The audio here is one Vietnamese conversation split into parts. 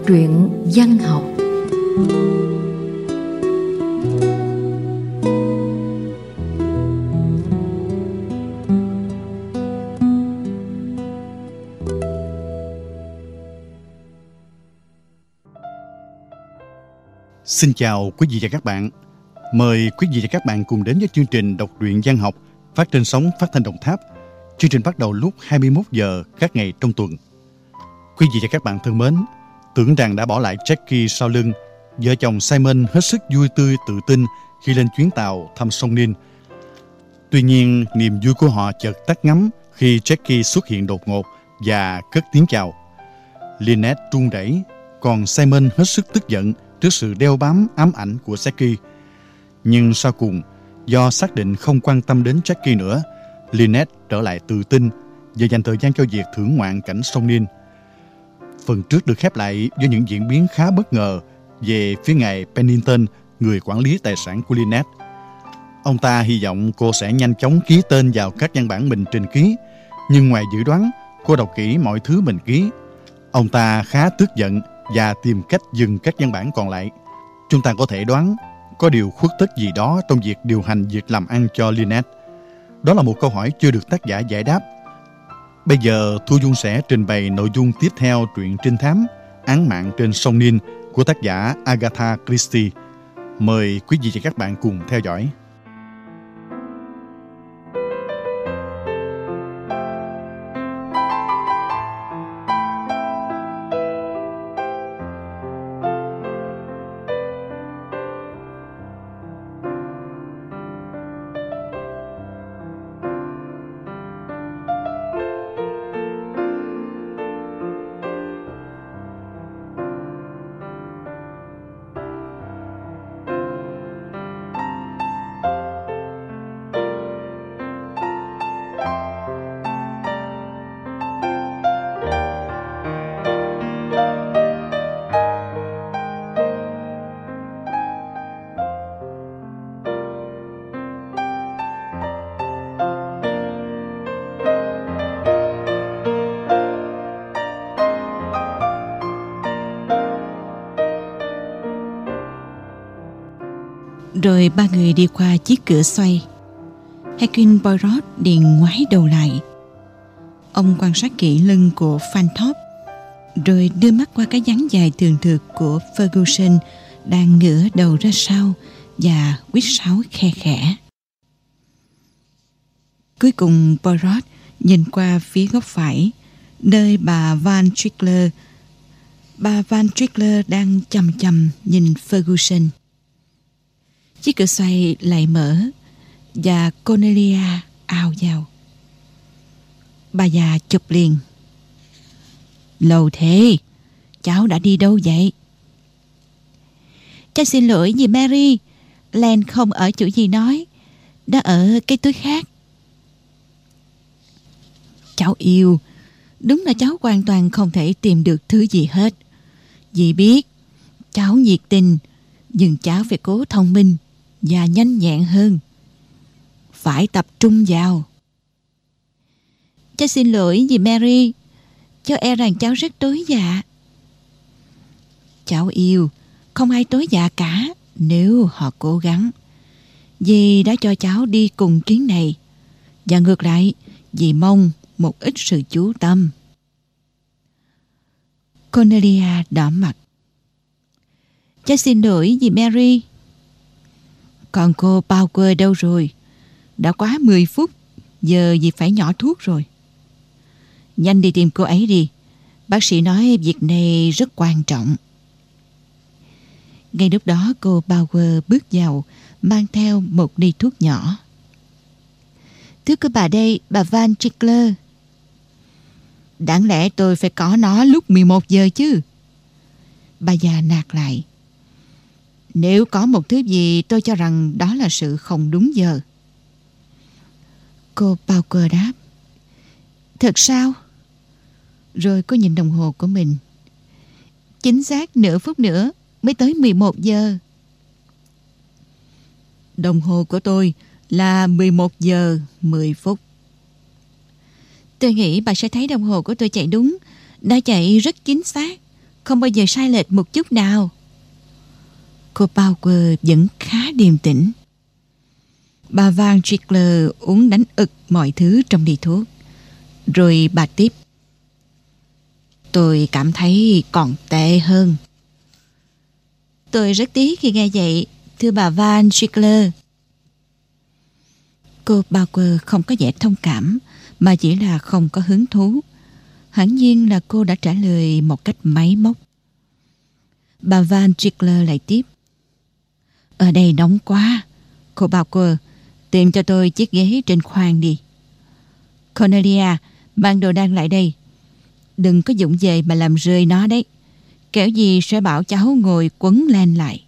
truyện văn học. Xin chào quý vị và các bạn. Mời quý vị và các bạn cùng đến với chương trình đọc truyện văn học phát trên sóng phát thanh Đồng Tháp. Chương trình bắt đầu lúc 21 giờ các ngày trong tuần. Quý vị và các bạn thân mến, tưởng rằng đã bỏ lại Jackie sau lưng, vợ chồng Simon hết sức vui tươi tự tin khi lên chuyến tàu thăm sông Nin. Tuy nhiên, niềm vui của họ chợt tắt ngấm khi Jackie xuất hiện đột ngột và cất tiếng chào. Lynette run rẩy, còn Simon hết sức tức giận trước sự đeo bám ám ảnh của Jackie. Nhưng sau cùng, do xác định không quan tâm đến Jackie nữa, Lynette trở lại tự tin và dành thời gian cho việc thưởng ngoạn cảnh sông Nin. Phần trước được khép lại với những diễn biến khá bất ngờ về phía ngài Pennington, người quản lý tài sản của Lynette. Ông ta hy vọng cô sẽ nhanh chóng ký tên vào các văn bản mình trình ký, nhưng ngoài dự đoán, cô đọc kỹ mọi thứ mình ký. Ông ta khá tức giận và tìm cách dừng các văn bản còn lại. Chúng ta có thể đoán có điều khuất tất gì đó trong việc điều hành việc làm ăn cho Lynette. Đó là một câu hỏi chưa được tác giả giải đáp. Bây giờ Thu Dung sẽ trình bày nội dung tiếp theo truyện trinh thám Án mạng trên sông Nin của tác giả Agatha Christie. Mời quý vị và các bạn cùng theo dõi. Rồi ba người đi qua chiếc cửa xoay. Hercule Poirot liền ngoái đầu lại. Ông quan sát kỹ lưng của Fantopp, rồi đưa mắt qua cái dáng dài thường thực của Ferguson đang ngửa đầu ra sau và huýt sáo khe khẽ. Cuối cùng Poirot nhìn qua phía góc phải, nơi bà Van Trickler. Bà Van Trickler đang chằm chằm nhìn Ferguson. Chiếc cửa xoay lại mở và Cornelia ào vào. Bà già chụp liền. Lâu thế, cháu đã đi đâu vậy? Cháu xin lỗi dì Mary, Len không ở chỗ gì nói, đã ở cái túi khác. Cháu yêu, đúng là cháu hoàn toàn không thể tìm được thứ gì hết. Dì biết, cháu nhiệt tình, nhưng cháu phải cố thông minh và nhanh nhẹn hơn. Phải tập trung vào. Cháu xin lỗi dì Mary, cháu e rằng cháu rất tối dạ. Cháu yêu, không ai tối dạ cả nếu họ cố gắng. Dì đã cho cháu đi cùng chuyến này, và ngược lại, dì mong một ít sự chú tâm. Cornelia đỏ mặt. Cháu xin lỗi dì Mary. Còn cô Power đâu rồi? Đã quá 10 phút, giờ dì phải nhỏ thuốc rồi. Nhanh đi tìm cô ấy đi. Bác sĩ nói việc này rất quan trọng. Ngay lúc đó cô Power bước vào, mang theo một ly thuốc nhỏ. Thưa cô bà đây, bà Van Trickler. Đáng lẽ tôi phải có nó lúc 11 giờ chứ. Bà già nạt lại. Nếu có một thứ gì tôi cho rằng đó là sự không đúng giờ. Cô Power đáp. Thật sao? Rồi cô nhìn đồng hồ của mình. Chính xác nửa phút nữa mới tới 11 giờ. Đồng hồ của tôi là 11 giờ 10 phút. Tôi nghĩ bà sẽ thấy đồng hồ của tôi chạy đúng. Đã chạy rất chính xác. không bao giờ sai lệch một chút nào. Cô Bauer vẫn khá điềm tĩnh. Bà Van Trickler uống đánh ực mọi thứ trong ly thuốc. Rồi bà tiếp. Tôi cảm thấy còn tệ hơn. Tôi rất tiếc khi nghe vậy, thưa bà Van Trickler. Cô Bauer không có vẻ thông cảm, mà chỉ là không có hứng thú. Hẳn nhiên là cô đã trả lời một cách máy móc. Bà Van Trickler lại tiếp. Ở đây nóng quá. Cô Bauer, tìm cho tôi chiếc ghế trên khoang đi. Cornelia, mang đồ đạc lại đây. Đừng có vụng về mà làm rơi nó đấy. Kẻo gì sẽ bảo cháu ngồi quấn len lại.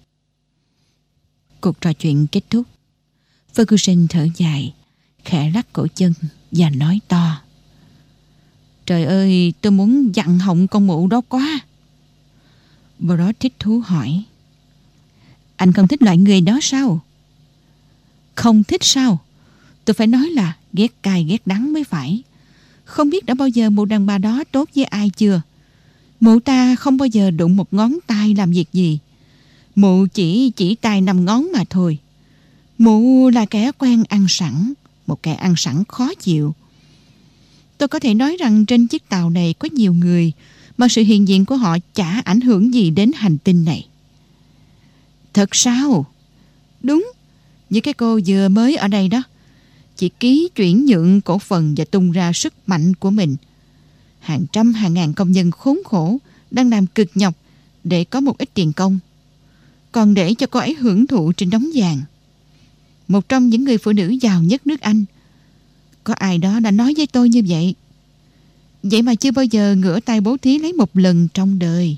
Cuộc trò chuyện kết thúc. Ferguson thở dài, khẽ lắc cổ chân và nói to. Trời ơi, tôi muốn dặn họng con mụ đó quá. Bro thích thú hỏi. Anh không thích loại người đó sao? Không thích sao? Tôi phải nói là ghét cay ghét đắng mới phải. Không biết đã bao giờ mụ đàn bà đó tốt với ai chưa? Mụ ta không bao giờ đụng một ngón tay làm việc gì. Mụ chỉ tay 5 ngón mà thôi. Mụ là kẻ quen ăn sẵn, một kẻ ăn sẵn khó chịu. Tôi có thể nói rằng trên chiếc tàu này có nhiều người mà sự hiện diện của họ chả ảnh hưởng gì đến hành tinh này. Thật sao? Đúng, như cái cô vừa mới ở đây đó. Chỉ ký chuyển nhượng cổ phần và tung ra sức mạnh của mình. Hàng trăm hàng ngàn công nhân khốn khổ đang làm cực nhọc để có một ít tiền công, còn để cho cô ấy hưởng thụ trên đống vàng. Một trong những người phụ nữ giàu nhất nước Anh. Có ai đó đã nói với tôi như vậy. Vậy mà chưa bao giờ ngửa tay bố thí lấy một lần trong đời.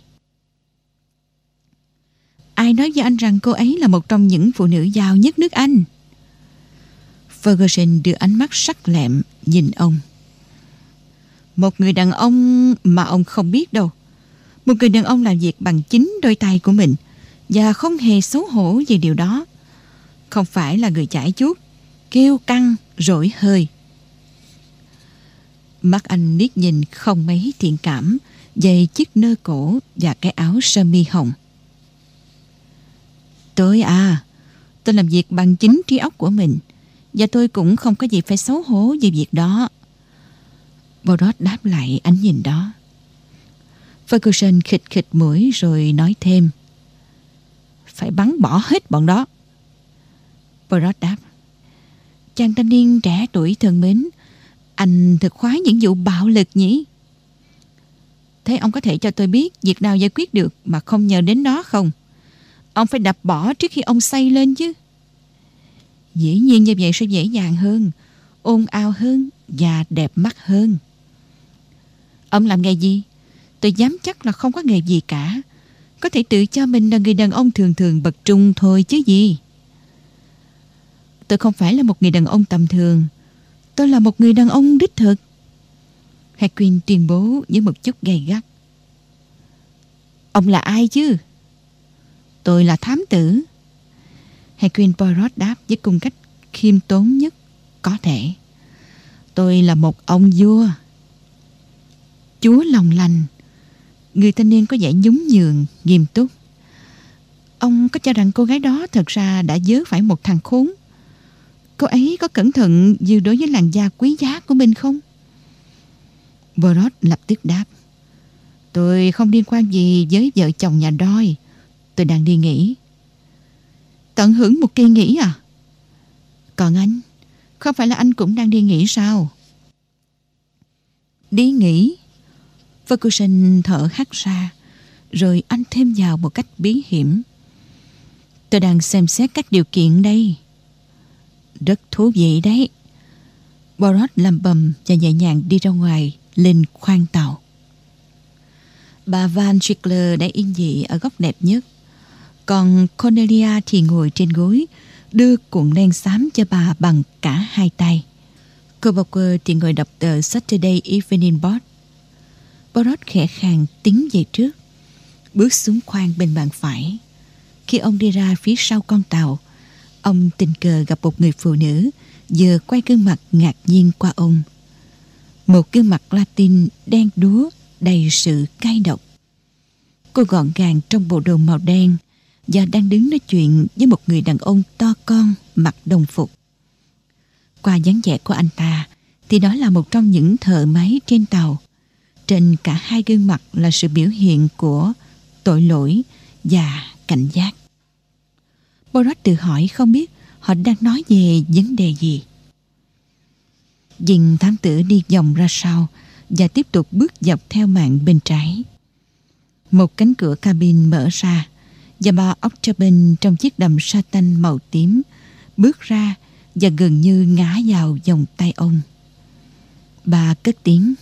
Ai nói với anh rằng cô ấy là một trong những phụ nữ giàu nhất nước Anh? Ferguson đưa ánh mắt sắc lẹm nhìn ông. Một người đàn ông mà ông không biết đâu. Một người đàn ông làm việc bằng chính đôi tay của mình và không hề xấu hổ về điều đó. Không phải là người chải chuốt, kêu căng, rỗi hơi. Mắt anh liếc nhìn không mấy thiện cảm về chiếc nơ cổ và cái áo sơ mi hồng. Tôi làm việc bằng chính trí óc của mình, và tôi cũng không có gì phải xấu hổ về việc đó. Borat đáp lại ánh nhìn đó. Ferguson khịt khịt mũi rồi nói thêm. Phải bắn bỏ hết bọn đó. Borat đáp. Chàng thanh niên trẻ tuổi thân mến, anh thật khoái những vụ bạo lực nhỉ? Thế ông có thể cho tôi biết việc nào giải quyết được mà không nhờ đến nó không? Ông phải đập bỏ trước khi ông xây lên chứ. Dĩ nhiên như vậy sẽ dễ dàng hơn, ồn ào hơn và đẹp mắt hơn. Ông làm nghề gì? Tôi dám chắc là không có nghề gì cả. Có thể tự cho mình là người đàn ông thường thường bậc trung thôi chứ gì. Tôi không phải là một người đàn ông tầm thường. Tôi là một người đàn ông đích thực. Haquin tuyên bố với một chút gay gắt. Ông là ai chứ? Tôi là thám tử. Haquin Poirot đáp với cung cách khiêm tốn nhất có thể. Tôi là một ông vua. Chúa lòng lành. Người thanh niên có vẻ nhún nhường, nghiêm túc. Ông có cho rằng cô gái đó thật ra đã vớ phải một thằng khốn? Cô ấy có cẩn thận như đối với làn da quý giá của mình không? Poirot lập tức đáp. Tôi không liên quan gì với vợ chồng nhà Doyle. Tôi đang đi nghỉ. Tận hưởng một kỳ nghỉ à? Còn anh, không phải là anh cũng đang đi nghỉ sao? Đi nghỉ? Ferguson thở hắt ra, rồi anh thêm vào một cách bí hiểm. Tôi đang xem xét các điều kiện đây. Rất thú vị đấy. Poirot lầm bầm và nhẹ nhàng đi ra ngoài lên khoang tàu. Bà Van Trickler đã yên vị ở góc đẹp nhất, còn Cornelia thì ngồi trên gối, đưa cuộn len xám cho bà bằng cả hai tay. Cô Bauer thì ngồi đọc tờ Saturday Evening Post. Poirot khẽ khàng tiến về trước, bước xuống khoang bên bàn phải. Khi ông đi ra phía sau con tàu, ông tình cờ gặp một người phụ nữ vừa quay gương mặt ngạc nhiên qua ông. Một gương mặt Latin đen đúa đầy sự cay độc. Cô gọn gàng trong bộ đồ màu đen và đang đứng nói chuyện với một người đàn ông to con mặc đồng phục. Qua dáng vẻ của anh ta thì đó là một trong những thợ máy trên tàu. Trên cả hai gương mặt là sự biểu hiện của tội lỗi và cảnh giác. Poirot tự hỏi không biết họ đang nói về vấn đề gì. Dinh thám tử đi vòng ra sau và tiếp tục bước dọc theo màn bên trái. Một cánh cửa cabin mở ra và bà Octagon trong chiếc đầm sa tanh màu tím bước ra và gần như ngã vào vòng tay ông. Bà cất tiếng: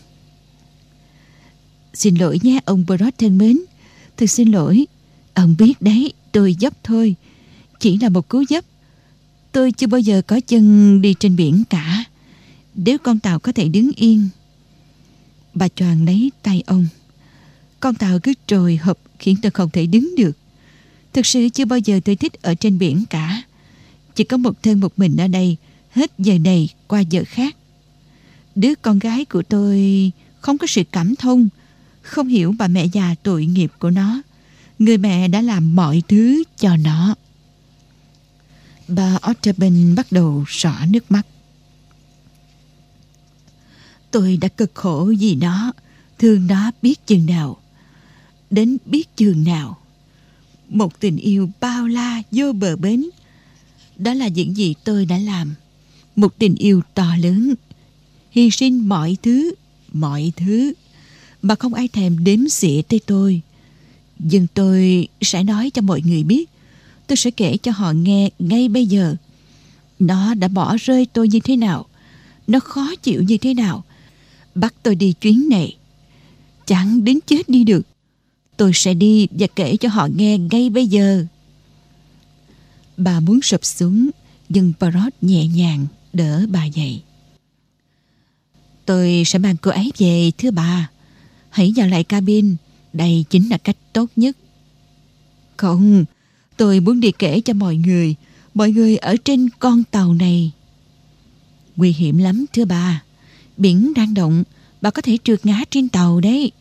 "Xin lỗi nhé ông Poirot thân mến. Thật xin lỗi. Ông biết đấy, tôi dấp thôi. Chỉ là một cú dấp. Tôi chưa bao giờ có chân đi trên biển cả. Nếu con tàu có thể đứng yên." Bà choàng lấy tay ông. "Con tàu cứ trồi hụp khiến tôi không thể đứng được. Thực sự chưa bao giờ tôi thích ở trên biển cả. Chỉ có một thân một mình ở đây, hết giờ này qua giờ khác. Đứa con gái của tôi không có sự cảm thông, không hiểu bà mẹ già tội nghiệp của nó. Người mẹ đã làm mọi thứ cho nó." Bà Octagon bắt đầu xõa nước mắt. "Tôi đã cực khổ vì nó, thương nó biết chừng nào, đến biết chừng nào. Một tình yêu bao la vô bờ bến. Đó là những gì tôi đã làm. Một tình yêu to lớn, hy sinh mọi thứ mà không ai thèm đếm xỉa tới tôi. Nhưng tôi sẽ nói cho mọi người biết. Tôi sẽ kể cho họ nghe ngay bây giờ. Nó đã bỏ rơi tôi như thế nào, nó khó chịu như thế nào, bắt tôi đi chuyến này. Chẳng đến chết đi được. Tôi sẽ đi và kể cho họ nghe ngay bây giờ." Bà muốn sụp xuống, nhưng Poirot nhẹ nhàng đỡ bà dậy. "Tôi sẽ mang cô ấy về thưa bà. Hãy vào lại cabin. Đây chính là cách tốt nhất." "Không, tôi muốn đi kể cho mọi người ở trên con tàu này." "Nguy hiểm lắm thưa bà. Biển đang động, bà có thể trượt ngã trên tàu đấy."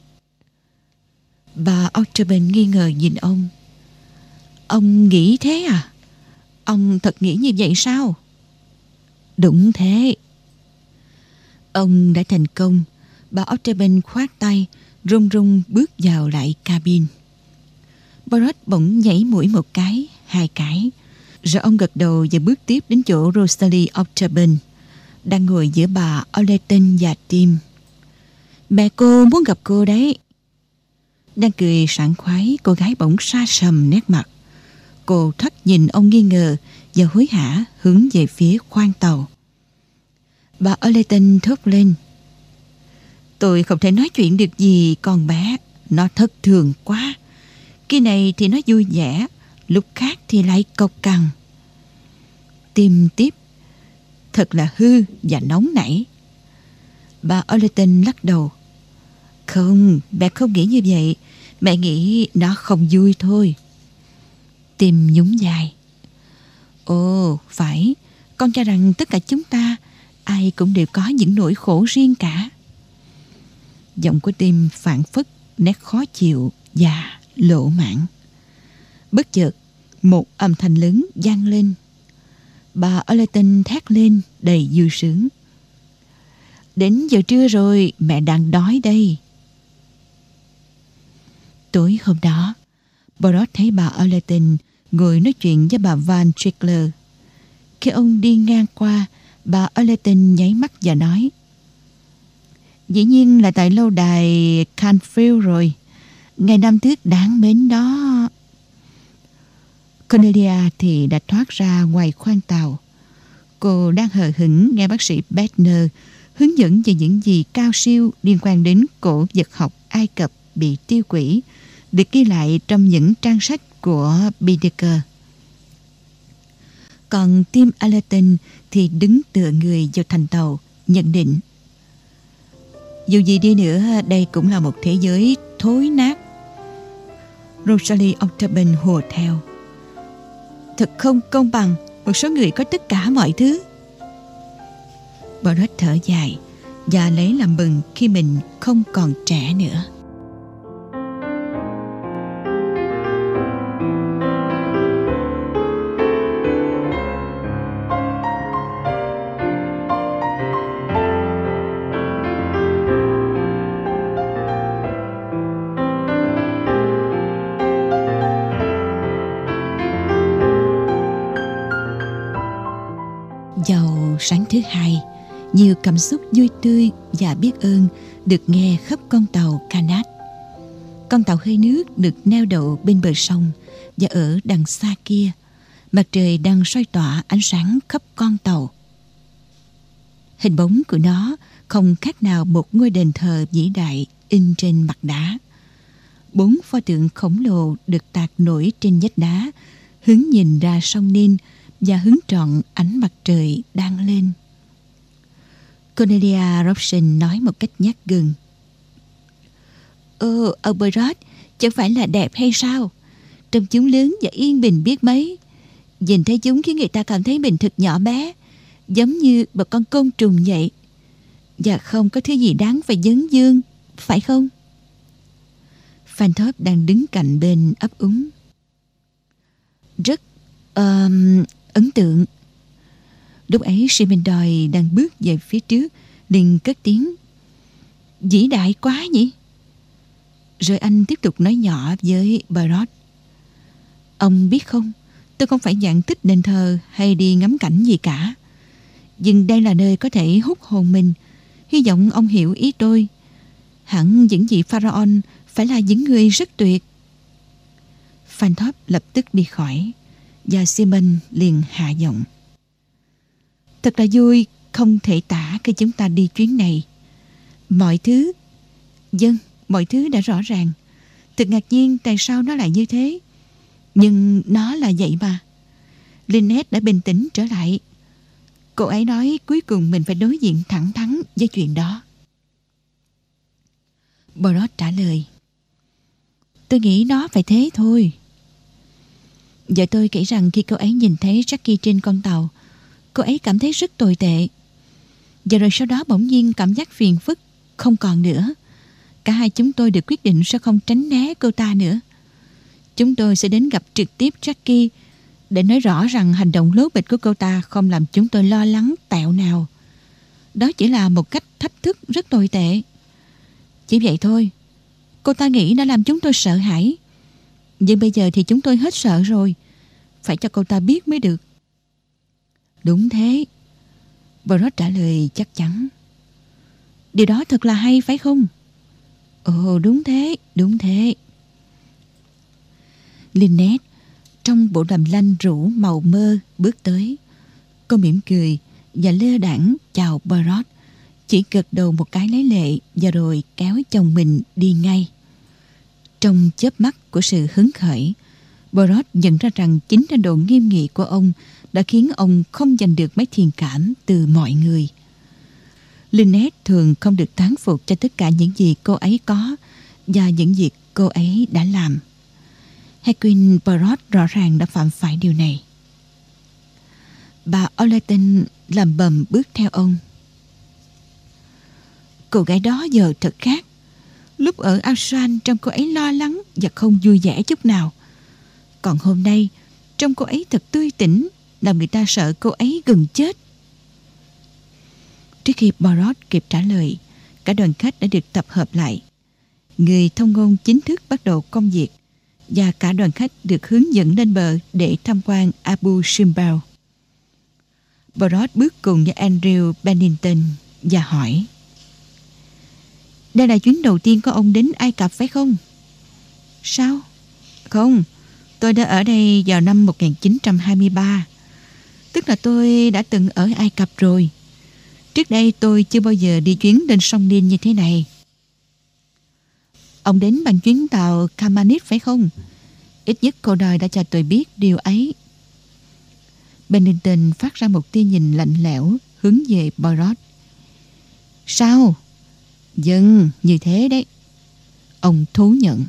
Bà Octagon nghi ngờ nhìn ông. "Ông nghĩ thế à? Ông thật nghĩ như vậy sao?" "Đúng thế." Ông đã thành công. Bà Octagon khoát tay, run run bước vào lại cabin. Poirot bỗng nhảy mũi một cái, hai cái. Rồi ông gật đầu và bước tiếp đến chỗ Rosalie Octagon đang ngồi giữa bà Allerton và Tim. "Mẹ cô muốn gặp cô đấy." Đang cười sảng khoái, cô gái bỗng sa sầm nét mặt. Cô thoắt nhìn ông nghi ngờ và hối hả hướng về phía khoang tàu. Bà Allerton thốt lên: "Tôi không thể nói chuyện được gì con bé. Nó thất thường quá. Khi này thì nó vui vẻ, lúc khác thì lại cộc cằn." Tim tiếp: "Thật là hư và nóng nảy." Bà Allerton lắc đầu: "Không, mẹ không nghĩ như vậy. Mẹ nghĩ nó không vui thôi." Tim nhún vai: "Ồ, phải. Con cho rằng tất cả chúng ta, ai cũng đều có những nỗi khổ riêng cả." Giọng của Tim phảng phất nét khó chịu và lỗ mãng. Bất chợt, một âm thanh lớn vang lên. Bà Allerton thét lên đầy vui sướng: "Đến giờ trưa rồi, mẹ đang đói đây." Tối hôm đó, Poirot thấy bà Allerton ngồi nói chuyện với bà Van Trickler. Khi ông đi ngang qua, bà Allerton nháy mắt và nói: "Dĩ nhiên là tại lâu đài Canfield rồi. Ngày năm thước đáng mến đó." Cornelia thì đã thoát ra ngoài khoang tàu. Cô đang hờ hững nghe bác sĩ Bedner hướng dẫn về những gì cao siêu liên quan đến cổ vật học Ai Cập bị tiêu hủy, được ghi lại trong những trang sách của Bideker. Còn Tim Allerton thì đứng tựa người vào thành tàu, nhận định: "Dù gì đi nữa, đây cũng là một thế giới thối nát." Rosalie Octagon hùa theo: "Thật không công bằng, một số người có tất cả mọi thứ." Poirot thở dài và lấy làm mừng khi mình không còn trẻ nữa. Vào sáng thứ hai, nhiều cảm xúc vui tươi và biết ơn được nghe khắp con tàu Canad. Con tàu hơi nước được neo đậu bên bờ sông, và ở đằng xa kia, mặt trời đang soi tỏa ánh sáng khắp con tàu. Hình bóng của nó không khác nào một ngôi đền thờ vĩ đại in trên mặt đá. 4 pho tượng khổng lồ được tạc nổi trên vách đá, hướng nhìn ra sông Nin và hướng trọn ánh mặt trời đang lên. Cornelia Robson nói một cách nhát gừng. Ông Poirot, chẳng phải là đẹp hay sao? Trông chúng lớn và yên bình biết mấy. Nhìn thấy chúng khiến người ta cảm thấy mình thật nhỏ bé, giống như một con côn trùng vậy. Và không có thứ gì đáng phải dấn dương, phải không? Fanthorpe đang đứng cạnh bên ấp úng. Rất ấn tượng. Lúc ấy Simon Doyle đang bước về phía trước, liền cất tiếng. Vĩ đại quá nhỉ? Rồi anh tiếp tục nói nhỏ với Poirot. Ông biết không, tôi không phải dạng thích đền thờ hay đi ngắm cảnh gì cả. Nhưng đây là nơi có thể hút hồn mình. Hy vọng ông hiểu ý tôi. Hẳn những vị pharaoh phải là những người rất tuyệt. Fanthorpe lập tức đi khỏi, và Simon liền hạ giọng. Thật là vui, không thể tả khi chúng ta đi chuyến này. Mọi thứ đã rõ ràng. Thật ngạc nhiên tại sao nó lại như thế. Nhưng nó là vậy mà. Lynette đã bình tĩnh trở lại. Cô ấy nói cuối cùng mình phải đối diện thẳng thắn với chuyện đó. Poirot trả lời. Tôi nghĩ nó phải thế thôi. Vợ tôi kể rằng khi cô ấy nhìn thấy Jackie trên con tàu, cô ấy cảm thấy rất tồi tệ. Và rồi sau đó bỗng nhiên cảm giác phiền phức không còn nữa. Cả hai chúng tôi được quyết định sẽ không tránh né cô ta nữa. Chúng tôi sẽ đến gặp trực tiếp Jackie để nói rõ rằng hành động lố bịch của cô ta không làm chúng tôi lo lắng tẹo nào. Đó chỉ là một cách thách thức rất tồi tệ. Chỉ vậy thôi. Cô ta nghĩ đã làm chúng tôi sợ hãi. Nhưng bây giờ thì chúng tôi hết sợ rồi. Phải cho cô ta biết mới được. Đúng thế. Poirot trả lời chắc chắn. Điều đó thật là hay phải không? Ồ, đúng thế. Lynette trong bộ đầm lanh rũ màu mơ bước tới. Cô mỉm cười và lơ đãng chào Poirot, chỉ gật đầu một cái lấy lệ và rồi kéo chồng mình đi ngay. Trong chớp mắt của sự hứng khởi, Poirot nhận ra rằng chính thái độ nghiêm nghị của ông đã khiến ông không giành được mấy thiện cảm từ mọi người. Lynette thường không được thán phục cho tất cả những gì cô ấy có và những việc cô ấy đã làm. Hercule Poirot rõ ràng đã phạm phải điều này. Bà Allerton lẩm bẩm bước theo ông. Cô gái đó giờ thật khác. Lúc ở Auchan trông cô ấy lo lắng và không vui vẻ chút nào. Còn hôm nay trông cô ấy thật tươi tỉnh, làm người ta sợ cô ấy gần chết. Trước khi Poirot kịp trả lời, cả đoàn khách đã được tập hợp lại. Người thông ngôn chính thức bắt đầu công việc, và cả đoàn khách được hướng dẫn lên bờ để tham quan Abu Simbel. Poirot bước cùng với Andrew Pennington và hỏi: Đây là chuyến đầu tiên của ông đến Ai Cập phải không? Sao? Không, tôi đã ở đây vào năm 1923. Tức là tôi đã từng ở Ai Cập rồi. Trước đây tôi chưa bao giờ đi chuyến lên sông Nin như thế này. Ông đến bằng chuyến tàu Kamanit phải không? Ít nhất cô đời đã cho tôi biết điều ấy. Pennington phát ra một tia nhìn lạnh lẽo hướng về Poirot. Sao? Vâng, như thế đấy. Ông thú nhận.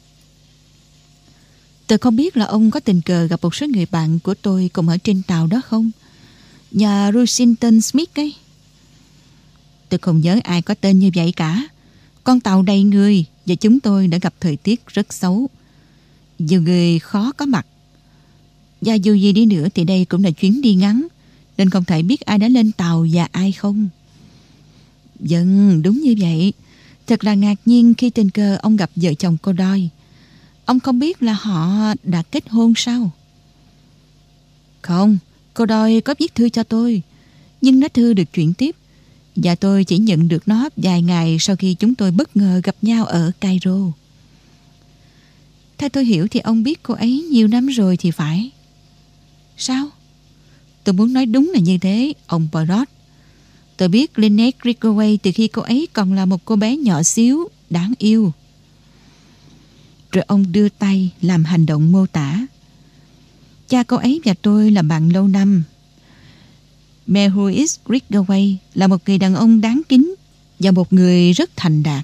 Tôi không biết là ông có tình cờ gặp một số người bạn của tôi cùng ở trên tàu đó không? Nhà Rushington Smith ấy. Tôi không nhớ ai có tên như vậy cả. Con tàu đầy người và chúng tôi đã gặp thời tiết rất xấu. Nhiều người khó có mặt. Và dù gì đi nữa thì đây cũng là chuyến đi ngắn, nên không thể biết ai đã lên tàu và ai không. Vâng, đúng như vậy. Thật là ngạc nhiên khi tình cờ ông gặp vợ chồng cô Doyle. Ông không biết là họ đã kết hôn sao? Không, cô Doyle có viết thư cho tôi. Nhưng nó thư được chuyển tiếp, và tôi chỉ nhận được nó vài ngày sau khi chúng tôi bất ngờ gặp nhau ở Cairo. Theo tôi hiểu thì ông biết cô ấy nhiều năm rồi thì phải. Sao? Tôi muốn nói đúng là như thế, ông Poirot. Tôi biết Lynette Ridgway từ khi cô ấy còn là một cô bé nhỏ xíu, đáng yêu. Rồi ông đưa tay làm hành động mô tả. Cha cô ấy và tôi là bạn lâu năm. Maurice Ridgway là một người đàn ông đáng kính và một người rất thành đạt.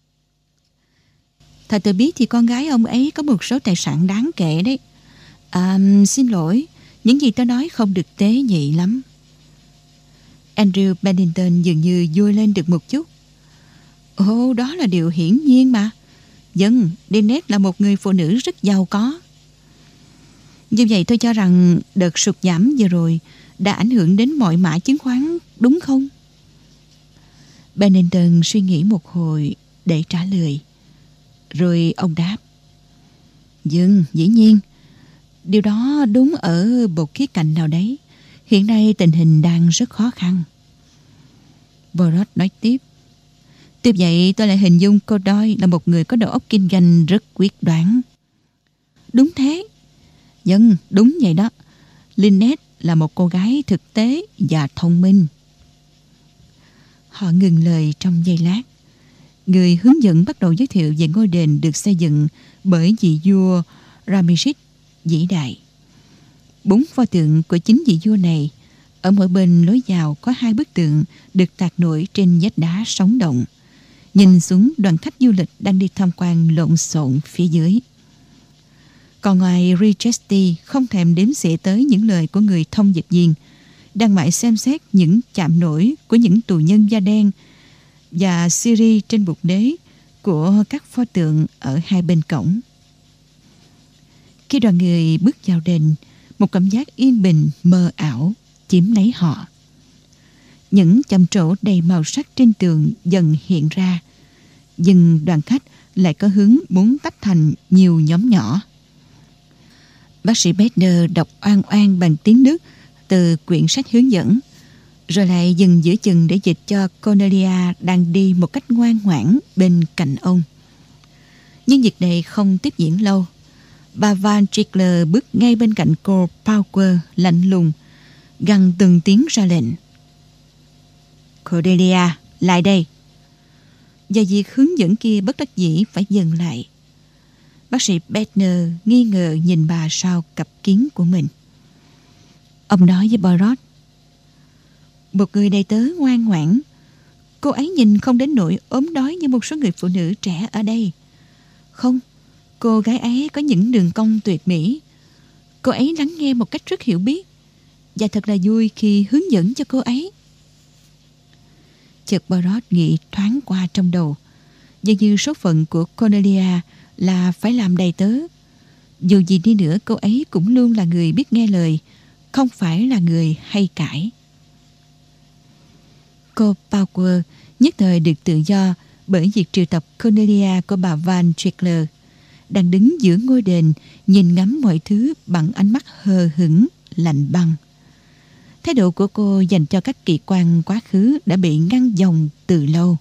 Theo tôi biết thì con gái ông ấy có một số tài sản đáng kể đấy. Xin lỗi, những gì tôi nói không được tế nhị lắm. Andrew Pennington dường như vui lên được một chút. Ồ, đó là điều hiển nhiên mà. Vâng, Lynette là một người phụ nữ rất giàu có. Như vậy tôi cho rằng đợt sụt giảm vừa rồi đã ảnh hưởng đến mọi mã chứng khoán, đúng không? Pennington suy nghĩ một hồi để trả lời. Rồi ông đáp. Vâng, dĩ nhiên. Điều đó đúng ở một khía cạnh nào đấy. Hiện nay tình hình đang rất khó khăn. Poirot nói tiếp. Tiếp vậy tôi lại hình dung cô Doyle là một người có đầu óc kinh doanh rất quyết đoán. Đúng thế. Vâng, đúng vậy đó. Lynette là một cô gái thực tế và thông minh. Họ ngừng lời trong giây lát. Người hướng dẫn bắt đầu giới thiệu về ngôi đền được xây dựng bởi vị vua Ramesses vĩ đại. 4 pho tượng của chính vị vua này. Ở mỗi bên lối vào có 2 bức tượng được tạc nổi trên vách đá sống động. Nhìn xuống đoàn khách du lịch đang đi tham quan lộn xộn phía dưới. Còn ngoài Richesty không thèm đếm xỉa tới những lời của người thông dịch viên, đang mãi xem xét những chạm nổi của những tù nhân da đen và Syri trên bục đế của các pho tượng ở hai bên cổng. Khi đoàn người bước vào đền, một cảm giác yên bình mơ ảo chiếm lấy họ. Những chạm trổ đầy màu sắc trên tường dần hiện ra, nhưng đoàn khách lại có hướng muốn tách thành nhiều nhóm nhỏ. Bác sĩ Bedner đọc oan oan bằng tiếng Đức từ quyển sách hướng dẫn, rồi lại dừng giữa chừng để dịch cho Cornelia đang đi một cách ngoan ngoãn bên cạnh ông. Nhưng việc này không tiếp diễn lâu. Bà Van Trickler bước ngay bên cạnh cô Pauker lạnh lùng, gằn từng tiếng ra lệnh. Cordelia, lại đây. Và việc hướng dẫn kia bất đắc dĩ phải dừng lại. Bác sĩ Bedner nghi ngờ nhìn bà sau cặp kiến của mình. Ông nói với Poirot. Một người đầy tớ ngoan ngoãn. Cô ấy nhìn không đến nỗi ốm đói như một số người phụ nữ trẻ ở đây. Không, cô gái ấy có những đường cong tuyệt mỹ. Cô ấy lắng nghe một cách rất hiểu biết. Và thật là vui khi hướng dẫn cho cô ấy. Chợt Poirot nghĩ thoáng qua trong đầu. Dường như số phận của Cornelia là phải làm đầy tớ. Dù gì đi nữa cô ấy cũng luôn là người biết nghe lời, không phải là người hay cãi. Cô Pauker nhất thời được tự do bởi việc triệu tập Cornelia của bà Van Trickler, đang đứng giữa ngôi đền nhìn ngắm mọi thứ bằng ánh mắt hờ hững, lạnh băng. Thái độ của cô dành cho các kỳ quan quá khứ đã bị ngăn dòng từ lâu.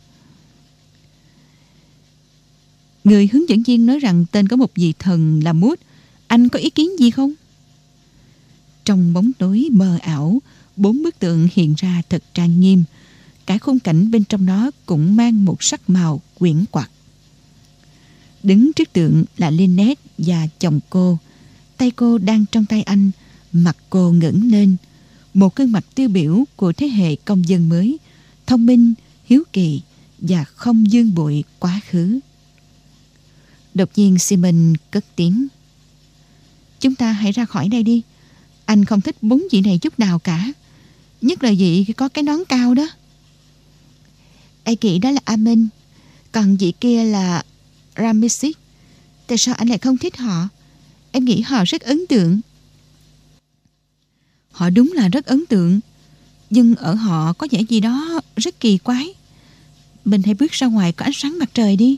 Người hướng dẫn viên nói rằng tên có một vị thần là Mút. Anh có ý kiến gì không? Trong bóng tối mờ ảo, 4 bức tượng hiện ra thật trang nghiêm. Cả khung cảnh bên trong nó cũng mang một sắc màu quyển quặt. Đứng trước tượng là Lynette và chồng cô. Tay cô đang trong tay anh, mặt cô ngẩng lên. Một gương mặt tiêu biểu của thế hệ công dân mới, thông minh, hiếu kỳ và không dương bụi quá khứ. Đột nhiên Simon cất tiếng. Chúng ta hãy ra khỏi đây đi. Anh không thích 4 vị này chút nào cả. Nhất là vị có cái nón cao đó. Ai nghĩ đó là Amen. Còn vị kia là Ramesses. Tại sao anh lại không thích họ? Em nghĩ họ rất ấn tượng. Họ đúng là rất ấn tượng. Nhưng ở họ có vẻ gì đó rất kỳ quái. Mình hãy bước ra ngoài có ánh sáng mặt trời đi.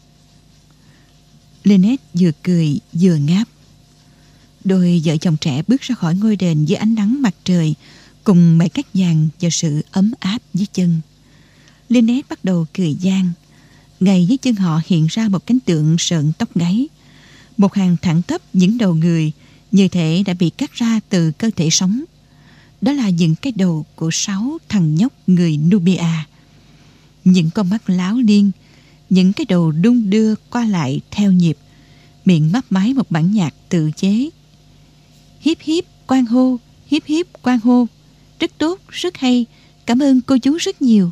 Lynette vừa cười vừa ngáp. Đôi vợ chồng trẻ bước ra khỏi ngôi đền dưới ánh nắng mặt trời cùng mẩy cát vàng và sự ấm áp dưới chân. Lynette bắt đầu cười gian. Ngay dưới chân họ hiện ra một cảnh tượng sợn tóc gáy. Một hàng thẳng tắp những đầu người như thể đã bị cắt ra từ cơ thể sống. Đó là những cái đầu của 6 thằng nhóc người Nubia. Những con mắt láo liên, những cái đầu đung đưa qua lại theo nhịp, miệng mấp máy một bản nhạc tự chế. Hiếp hiếp quan hô, hiếp hiếp quan hô. Rất tốt, rất hay, cảm ơn cô chú rất nhiều.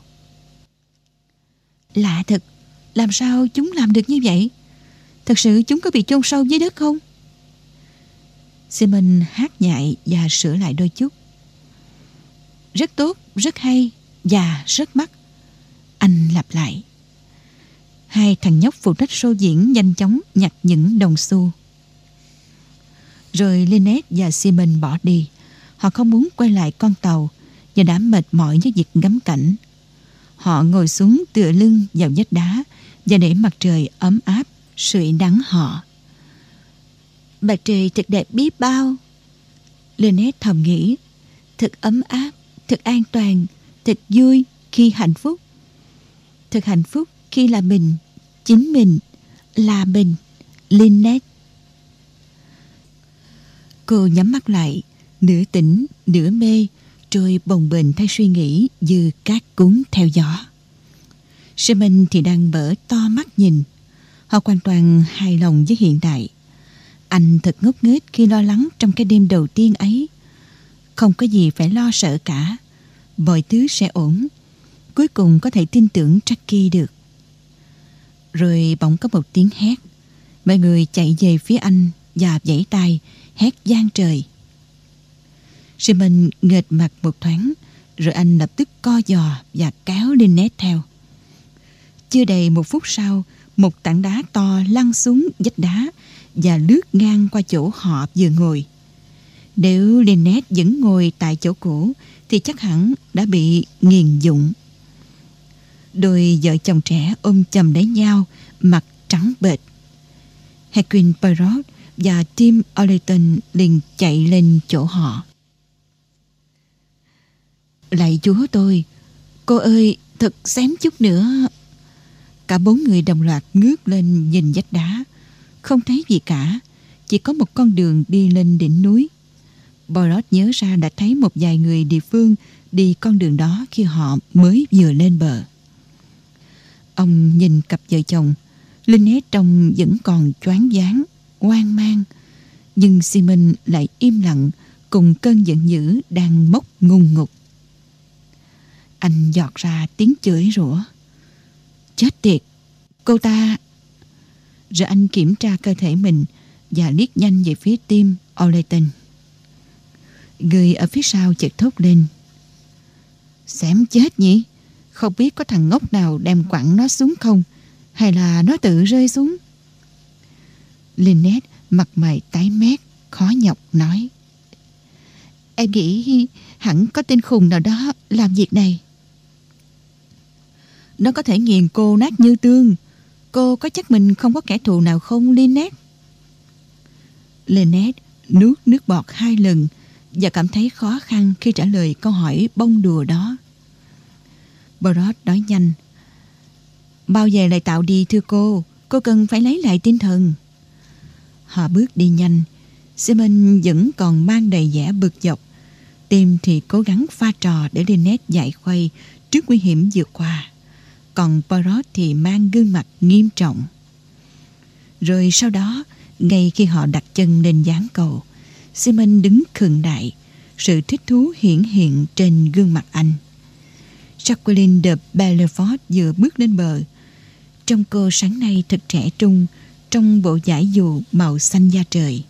Lạ thật, làm sao chúng làm được như vậy? Thật sự chúng có bị chôn sâu dưới đất không? Simon hát nhại và sửa lại đôi chút. Rất tốt, rất hay và rất mắc. Anh lặp lại. Hai thằng nhóc phụ trách show diễn nhanh chóng nhặt những đồng xu. Rồi Lynette và Simon bỏ đi. Họ không muốn quay lại con tàu và đã mệt mỏi với việc ngắm cảnh. Họ ngồi xuống tựa lưng vào vách đá và để mặt trời ấm áp sưởi nắng họ. Mặt trời thật đẹp biết bao. Lynette thầm nghĩ. Thật ấm áp, thật an toàn, thật vui khi hạnh phúc. Thật hạnh phúc khi là mình, chính mình, là mình, Lynette. Cô nhắm mắt lại, nửa tỉnh, nửa mê, trôi bồng bềnh thay suy nghĩ như cát cuốn theo gió. Simon thì đang mở to mắt nhìn. Họ hoàn toàn hài lòng với hiện tại. Anh thật ngốc nghếch khi lo lắng trong cái đêm đầu tiên ấy. Không có gì phải lo sợ cả. Mọi thứ sẽ ổn. Cuối cùng có thể tin tưởng Jackie được. Rồi bỗng có một tiếng hét. Mọi người chạy về phía anh và vẫy tay, hét vang trời. Simon nghệt mặt một thoáng, rồi anh lập tức co giò và kéo Lynette theo. Chưa đầy một phút sau, một tảng đá to lăn xuống vách đá và lướt ngang qua chỗ họ vừa ngồi. Nếu Lynette vẫn ngồi tại chỗ cũ thì chắc hẳn đã bị nghiền dụng. Đôi vợ chồng trẻ ôm chầm lấy nhau, mặt trắng bệch. Hercule Poirot và Tim O'Layton liền chạy lên chỗ họ. Lạy Chúa tôi, cô ơi, thật xém chút nữa. Cả 4 người đồng loạt ngước lên nhìn vách đá. Không thấy gì cả, chỉ có một con đường đi lên đỉnh núi. Poirot nhớ ra đã thấy một vài người địa phương đi con đường đó khi họ mới vừa lên bờ. Ông nhìn cặp vợ chồng. Lynette trông vẫn còn choáng váng, hoang mang, nhưng Simon lại im lặng cùng cơn giận dữ đang móc ngùng ngục. Anh giọt ra tiếng chửi rủa. Chết tiệt, cô ta... Rồi anh kiểm tra cơ thể mình và liếc nhanh về phía Tim O'Layton. Người ở phía sau chợt thốt lên. Xém chết nhỉ? Không biết có thằng ngốc nào đem quẳng nó xuống không? Hay là nó tự rơi xuống? Lynette mặt mày tái mét, khó nhọc nói. Em nghĩ hẳn có tên khùng nào đó làm việc này. Nó có thể nghiền cô nát như tương. Cô có chắc mình không có kẻ thù nào không, Lynette? Lynette nuốt nước bọt 2 lần và cảm thấy khó khăn khi trả lời câu hỏi bông đùa đó. Poirot nói nhanh. Bao giờ lại tạo đi thưa cô cần phải lấy lại tinh thần. Họ bước đi nhanh. Simon vẫn còn mang đầy vẻ bực dọc. Tim thì cố gắng pha trò để Lynette giải khuây trước nguy hiểm vượt qua. Còn Poirot thì mang gương mặt nghiêm trọng. Rồi sau đó, ngay khi họ đặt chân lên gián cầu, Simon đứng khựng lại. Sự thích thú hiển hiện trên gương mặt anh. Jacqueline de Belfort vừa bước lên bờ. Trông cô sáng nay thật trẻ trung trong bộ vải dù màu xanh da trời.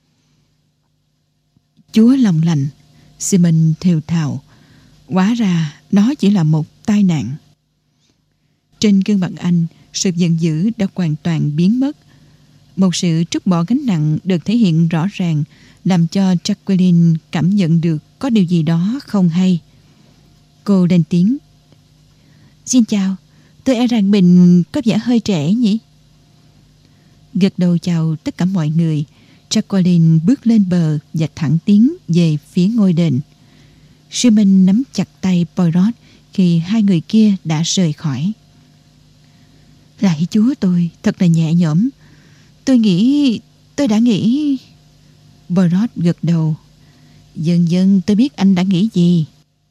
Chúa lòng lành, Simon thều thào. Hóa ra nó chỉ là một tai nạn. Trên gương mặt anh, sự giận dữ đã hoàn toàn biến mất. Một sự trút bỏ gánh nặng được thể hiện rõ ràng, làm cho Jacqueline cảm nhận được có điều gì đó không hay. Cô lên tiếng. Xin chào, tôi e rằng mình có vẻ hơi trẻ nhỉ? Gật đầu chào tất cả mọi người, Jacqueline bước lên bờ và thẳng tiến về phía ngôi đền. Simon nắm chặt tay Poirot khi hai người kia đã rời khỏi. Lạy Chúa, tôi thật là nhẹ nhõm. Tôi đã nghĩ... Poirot gật đầu. Dần dần tôi biết anh đã nghĩ gì.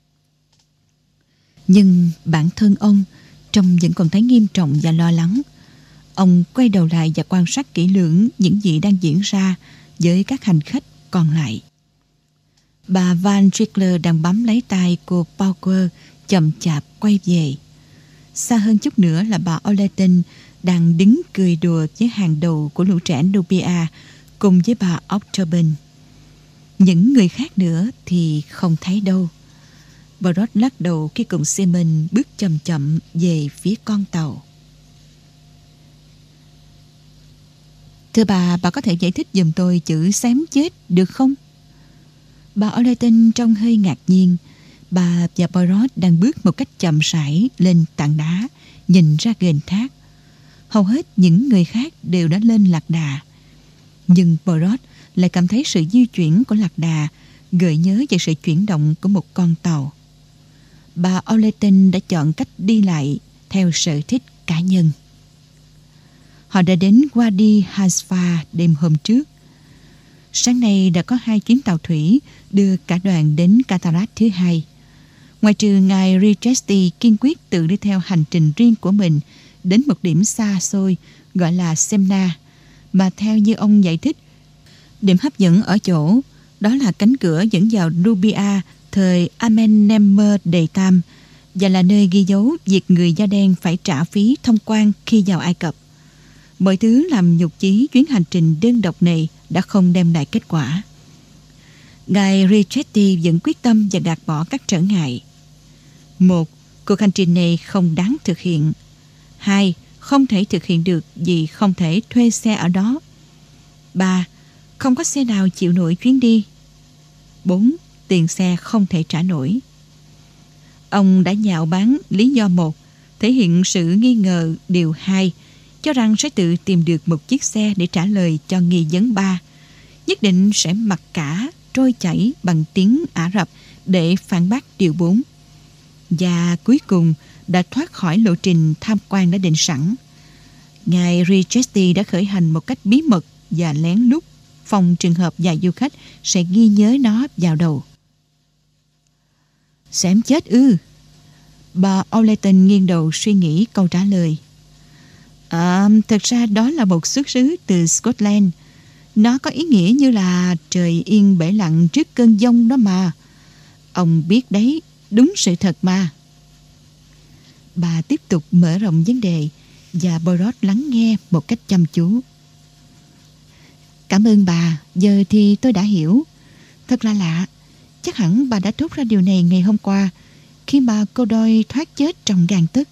Nhưng bản thân ông trông vẫn còn thấy nghiêm trọng và lo lắng. Ông quay đầu lại và quan sát kỹ lưỡng những gì đang diễn ra với các hành khách còn lại. Bà Van Trickler đang bám lấy tay cô Pauker chậm chạp quay về. Xa hơn chút nữa là bà O'Leyton đang đứng cười đùa với hàng đầu của lũ trẻ Nubia cùng với bà October. Những người khác nữa thì không thấy đâu. Poirot lắc đầu khi cùng Simon bước chậm chậm về phía con tàu. Thưa bà có thể giải thích giùm tôi chữ xém chết được không? Bà O'Leyton trông hơi ngạc nhiên. Bà và Poirot đang bước một cách chậm rãi lên tảng đá, nhìn ra ghềnh thác. Hầu hết những người khác đều đã lên lạc đà, nhưng Poirot lại cảm thấy sự di chuyển của lạc đà gợi nhớ về sự chuyển động của một con tàu. Bà O'Leyton đã chọn cách đi lại theo sở thích cá nhân. Họ đã đến Wadi Hasfa đêm hôm trước. Sáng nay đã có 2 chuyến tàu thủy đưa cả đoàn đến Cataract thứ 2. Ngoại trừ ngài Richesti kiên quyết tự đi theo hành trình riêng của mình đến một điểm xa xôi gọi là Semna, mà theo như ông giải thích, điểm hấp dẫn ở chỗ đó là cánh cửa dẫn vào Nubia thời Amenemhet đệ tam, và là nơi ghi dấu việc người da đen phải trả phí thông quan khi vào Ai Cập. Mọi thứ làm nhục chí chuyến hành trình đơn độc này đã không đem lại kết quả. Ngài Richetti vẫn quyết tâm và gạt bỏ các trở ngại. 1. Cuộc hành trình này không đáng thực hiện. 2. Không thể thực hiện được vì không thể thuê xe ở đó. 3. Không có xe nào chịu nổi chuyến đi. 4. Tiền xe không thể trả nổi. Ông đã nhạo báng lý do 1, thể hiện sự nghi ngờ điều 2, cho rằng sẽ tự tìm được một chiếc xe để trả lời cho nghi vấn 3, nhất định sẽ mặc cả trôi chảy bằng tiếng Ả Rập để phản bác điều 4. Và cuối cùng đã thoát khỏi lộ trình tham quan đã định sẵn. Ngài Richesti đã khởi hành một cách bí mật và lén lút, phòng trường hợp vài du khách sẽ ghi nhớ nó vào đầu. Xém chết ư? Bà O'Leyton nghiêng đầu suy nghĩ câu trả lời. Thật ra đó là một xuất xứ từ Scotland. Nó có ý nghĩa như là trời yên bể lặng trước cơn giông đó mà. Ông biết đấy, đúng sự thật mà. Bà tiếp tục mở rộng vấn đề và Poirot lắng nghe một cách chăm chú. Cảm ơn bà, giờ thì tôi đã hiểu. Thật là lạ, chắc hẳn bà đã thốt ra điều này ngày hôm qua khi bà cô đôi thoát chết trong gang tấc.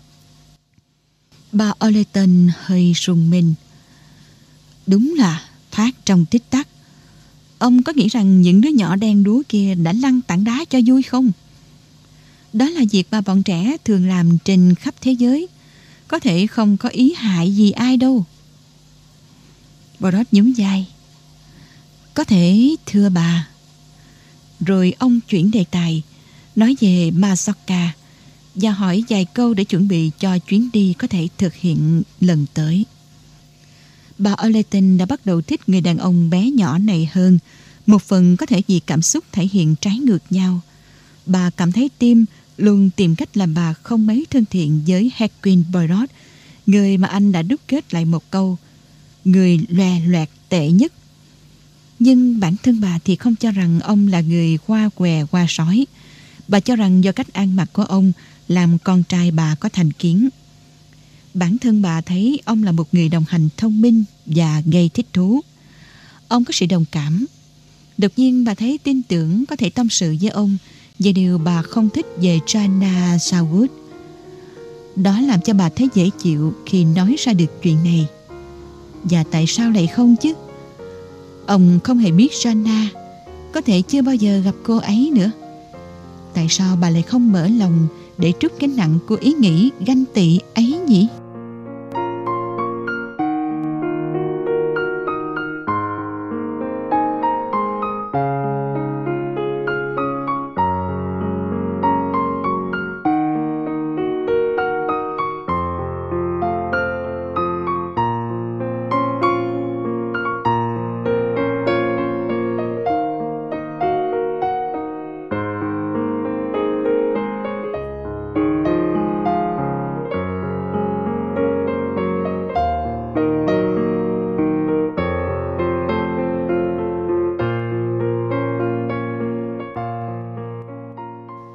Bà O'Leyton hơi rùng mình. Đúng là thoát trong tích tắc. Ông có nghĩ rằng những đứa nhỏ đen đúa kia đã lăn tảng đá cho vui không? Đó là việc mà bọn trẻ thường làm trên khắp thế giới. Có thể không có ý hại gì ai đâu. Poirot nhún vai. Có thể, thưa bà. Rồi ông chuyển đề tài, nói về Majorca và hỏi vài câu để chuẩn bị cho chuyến đi có thể thực hiện lần tới. Bà O'Leyton đã bắt đầu thích người đàn ông bé nhỏ này hơn, một phần có thể vì cảm xúc thể hiện trái ngược nhau. Bà cảm thấy Tim luôn tìm cách làm bà không mấy thân thiện với Hercule Poirot, người mà anh đã đúc kết lại một câu, người loè loẹt tệ nhất. Nhưng bản thân bà thì không cho rằng ông là người qua què qua sói. Bà cho rằng do cách ăn mặc của ông làm con trai bà có thành kiến. Bản thân bà thấy ông là một người đồng hành thông minh và gây thích thú. Ông có sự đồng cảm. Đột nhiên bà thấy tin tưởng có thể tâm sự với ông về điều bà không thích về Joanna Southwood. Đó làm cho bà thấy dễ chịu khi nói ra được chuyện này. Và tại sao lại không chứ? Ông không hề biết Joanna, có thể chưa bao giờ gặp cô ấy nữa. Tại sao bà lại không mở lòng để trút gánh nặng của ý nghĩ ganh tị ấy nhỉ?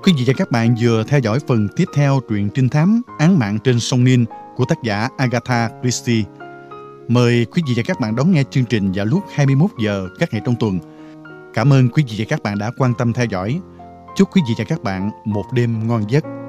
Quý vị và các bạn vừa theo dõi phần tiếp theo truyện trinh thám Án mạng trên sông Nin của tác giả Agatha Christie. Mời quý vị và các bạn đón nghe chương trình vào lúc 21 giờ các ngày trong tuần. Cảm ơn quý vị và các bạn đã quan tâm theo dõi. Chúc quý vị và các bạn một đêm ngon giấc.